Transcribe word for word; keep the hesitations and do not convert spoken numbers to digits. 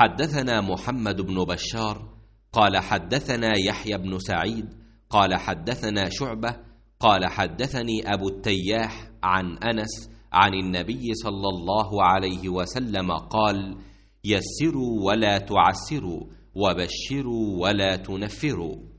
حدثنا محمد بن بشار قال حدثنا يحيى بن سعيد قال حدثنا شعبة قال حدثني أبو التياح عن أنس عن النبي صلى الله عليه وسلم قال: يسروا ولا تعسروا، وبشروا ولا تنفروا.